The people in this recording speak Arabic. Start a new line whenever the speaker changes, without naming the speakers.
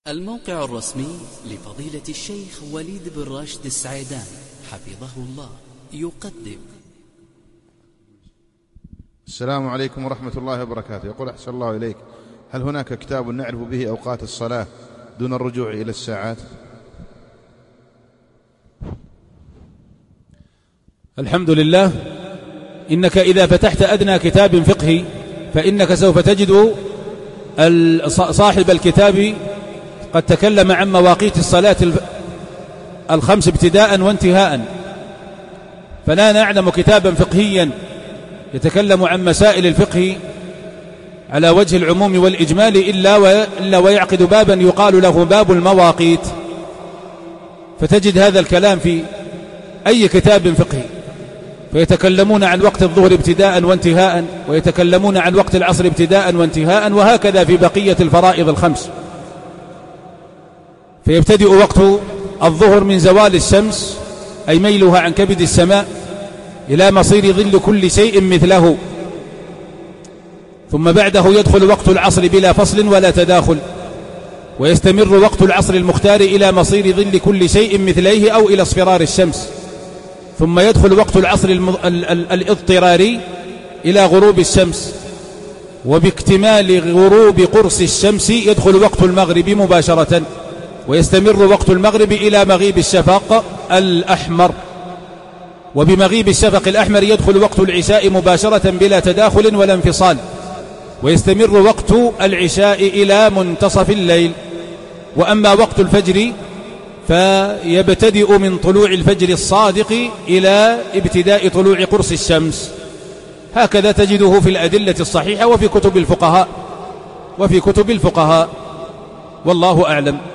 الموقع الرسمي لفضيلة الشيخ وليد بن راشد السعيدان حفظه الله يقدم.
السلام عليكم ورحمة الله وبركاته. يقول أحسن الله إليك، هل هناك كتاب نعرف به أوقات الصلاة دون الرجوع إلى الساعات؟
الحمد لله. إنك إذا فتحت أدنى كتاب فقهي فإنك سوف تجد صاحب الكتاب قد تكلم عن مواقيت الصلاة الخمس ابتداء وانتهاء، فلا نعلم كتابا فقهيا يتكلم عن مسائل الفقه على وجه العموم والإجمال إلا ويعقد بابا يقال له باب المواقيت، فتجد هذا الكلام في أي كتاب فقهي، فيتكلمون عن وقت الظهر ابتداء وانتهاء، ويتكلمون عن وقت العصر ابتداء وانتهاء، وهكذا في بقية الفرائض الخمس. فيبتدئ وقت الظهر من زوال الشمس أي ميلها عن كبد السماء إلى مصير ظل كل شيء مثله، ثم بعده يدخل وقت العصر بلا فصل ولا تداخل، ويستمر وقت العصر المختار إلى مصير ظل كل شيء مثليه أو إلى اصفرار الشمس، ثم يدخل وقت العصر الاضطراري إلى غروب الشمس، وباكتمال غروب قرص الشمس يدخل وقت المغرب مباشرة، ويستمر وقت المغرب إلى مغيب الشفق الأحمر، وبمغيب الشفق الأحمر يدخل وقت العشاء مباشرة بلا تداخل ولا انفصال، ويستمر وقت العشاء إلى منتصف الليل. وأما وقت الفجر فيبتدئ من طلوع الفجر الصادق إلى ابتداء طلوع قرص الشمس. هكذا تجده في الأدلة الصحيحة وفي كتب الفقهاء والله أعلم.